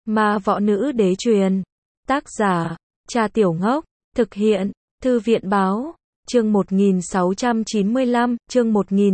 Ma võ nữ đế truyền. Tác giả, Cha Tiểu Ngốc. Thực hiện, Thư viện báo. Chương 1695, chương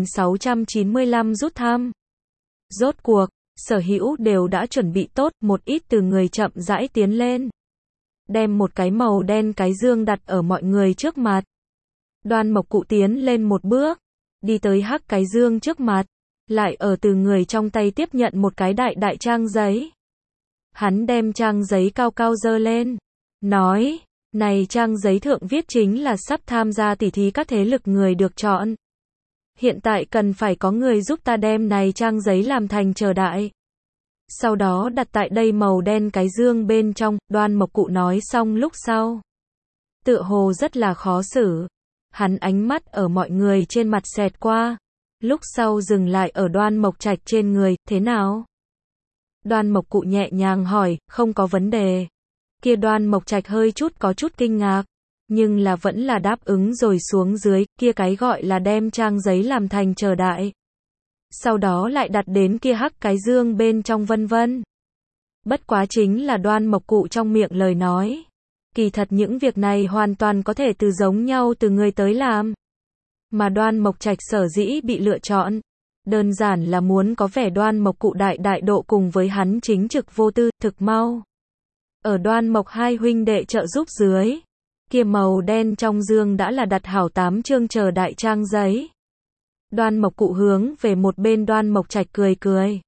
1695 rút thăm. Rốt cuộc, sở hữu đều đã chuẩn bị tốt, một ít từ người chậm rãi tiến lên. Đem một cái màu đen cái dương đặt ở mọi người trước mặt. Đoan Mộc Cụ tiến lên một bước, đi tới hắc cái dương trước mặt, lại ở từ người trong tay tiếp nhận một cái đại đại trang giấy. Hắn đem trang giấy cao cao giơ lên, nói, này trang giấy thượng viết chính là sắp tham gia tỉ thí các thế lực người được chọn. Hiện tại cần phải có người giúp ta đem này trang giấy làm thành chờ đại. Sau đó đặt tại đây màu đen cái dương bên trong, Đoan Mộc Cụ nói xong lúc sau. Tựa hồ rất là khó xử. Hắn ánh mắt ở mọi người trên mặt xẹt qua. Lúc sau dừng lại ở Đoan Mộc Trạch trên người, thế nào? Đoan Mộc Cụ nhẹ nhàng hỏi, không có vấn đề. Kia Đoan Mộc Trạch hơi chút có chút kinh ngạc. Nhưng là vẫn là đáp ứng rồi xuống dưới, kia cái gọi là đem trang giấy làm thành chờ đại. Sau đó lại đặt đến kia hắc cái dương bên trong vân vân. Bất quá chính là Đoan Mộc Cụ trong miệng lời nói. Kỳ thật những việc này hoàn toàn có thể từ giống nhau từ người tới làm. Mà Đoan Mộc Trạch sở dĩ bị lựa chọn, đơn giản là muốn có vẻ Đoan Mộc Cụ đại độ cùng với hắn chính trực vô tư, thực mau. Ở Đoan Mộc hai huynh đệ trợ giúp dưới, kia màu đen trong dương đã là đặt hảo 8 chương chờ đại trang giấy. Đoan Mộc Cụ hướng về một bên Đoan Mộc Trạch cười.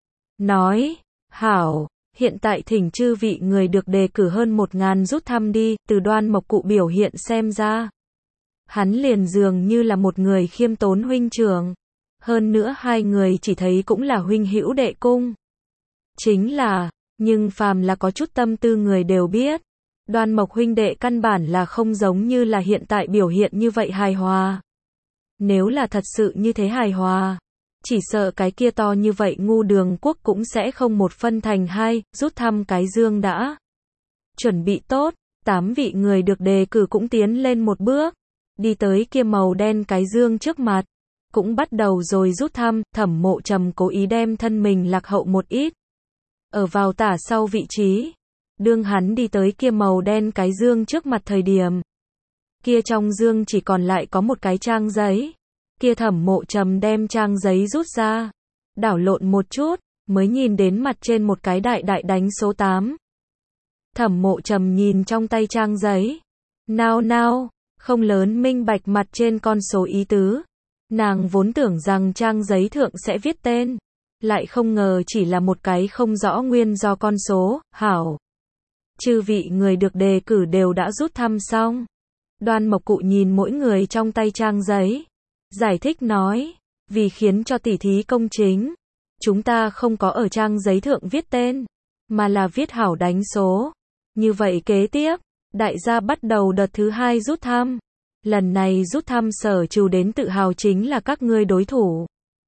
Nói, hảo, hiện tại thỉnh chư vị người được đề cử hơn 1000 rút thăm đi, từ Đoan Mộc Cụ biểu hiện xem ra. Hắn liền dường như là một người khiêm tốn huynh trưởng. Hơn nữa hai người chỉ thấy cũng là huynh hữu đệ cung. Chính là, nhưng phàm là có chút tâm tư người đều biết. Đoan Mộc huynh đệ căn bản là không giống như là hiện tại biểu hiện như vậy hài hòa. Nếu là thật sự như thế hài hòa, chỉ sợ cái kia to như vậy ngu Đường Quốc cũng sẽ không một phân thành hai, rút thăm cái dương đã. Chuẩn bị tốt, 8 vị người được đề cử cũng tiến lên một bước, đi tới kia màu đen cái dương trước mặt, cũng bắt đầu rồi rút thăm. Thẩm Mộ Trầm cố ý đem thân mình lạc hậu một ít, ở vào tả sau vị trí. Đương hắn đi tới kia màu đen cái dương trước mặt thời điểm, kia trong dương chỉ còn lại có một cái trang giấy. Kia Thẩm Mộ Trầm đem trang giấy rút ra, đảo lộn một chút, mới nhìn đến mặt trên một cái đại đại đánh số 8. Thẩm Mộ Trầm nhìn trong tay trang giấy, nao, không lớn minh bạch mặt trên con số ý tứ. Nàng vốn tưởng rằng trang giấy thượng sẽ viết tên, lại không ngờ chỉ là một cái không rõ nguyên do con số. Hảo, chư vị người được đề cử đều đã rút thăm xong. Đoan Mộc Cụ nhìn mỗi người trong tay trang giấy, giải thích nói, vì khiến cho tỉ thí công chính, chúng ta không có ở trang giấy thượng viết tên, mà là viết hảo đánh số. Như vậy kế tiếp, đại gia bắt đầu đợt thứ 2 rút thăm. Lần này rút thăm sở trừ đến tự hào chính là các ngươi đối thủ.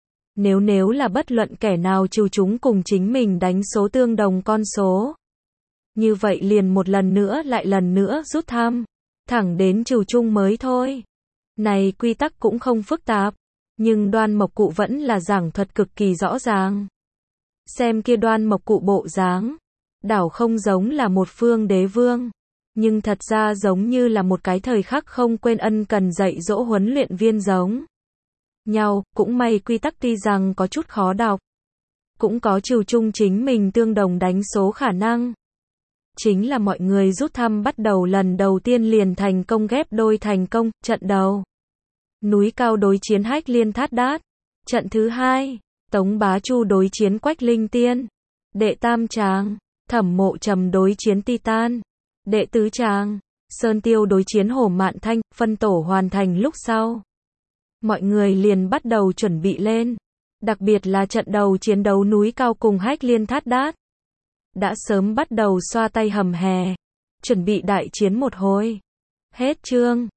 Nếu là bất luận kẻ nào trừ chúng cùng chính mình đánh số tương đồng con số, như vậy liền một lần nữa lại lần nữa rút thăm, thẳng đến trừ chung mới thôi. Này quy tắc cũng không phức tạp, nhưng Đoan Mộc Cụ vẫn là giảng thuật cực kỳ rõ ràng. Xem kia Đoan Mộc Cụ bộ dáng, đảo không giống là một phương đế vương, nhưng thật ra giống như là một cái thời khắc không quên ân cần dạy dỗ huấn luyện viên giống nhau. Cũng may quy tắc tuy rằng có chút khó đọc, cũng có trừ chung chính mình tương đồng đánh số khả năng. Chính là mọi người rút thăm bắt đầu lần đầu tiên liền thành công ghép đôi thành công. Trận đầu, Núi Cao đối chiến Hách Liên Thát Đát. Trận thứ 2, Tống Bá Chu đối chiến Quách Linh Tiên. Đệ tam tràng, Thẩm Mộ Trầm đối chiến Titan. Đệ tứ tràng, Sơn Tiêu đối chiến Hổ Mạn Thanh. Phân tổ hoàn thành lúc sau, mọi người liền bắt đầu chuẩn bị lên. Đặc biệt là trận đầu chiến đấu Núi Cao cùng Hách Liên Thát Đát, đã sớm bắt đầu xoa tay hầm hè, chuẩn bị đại chiến một hồi. Hết chương.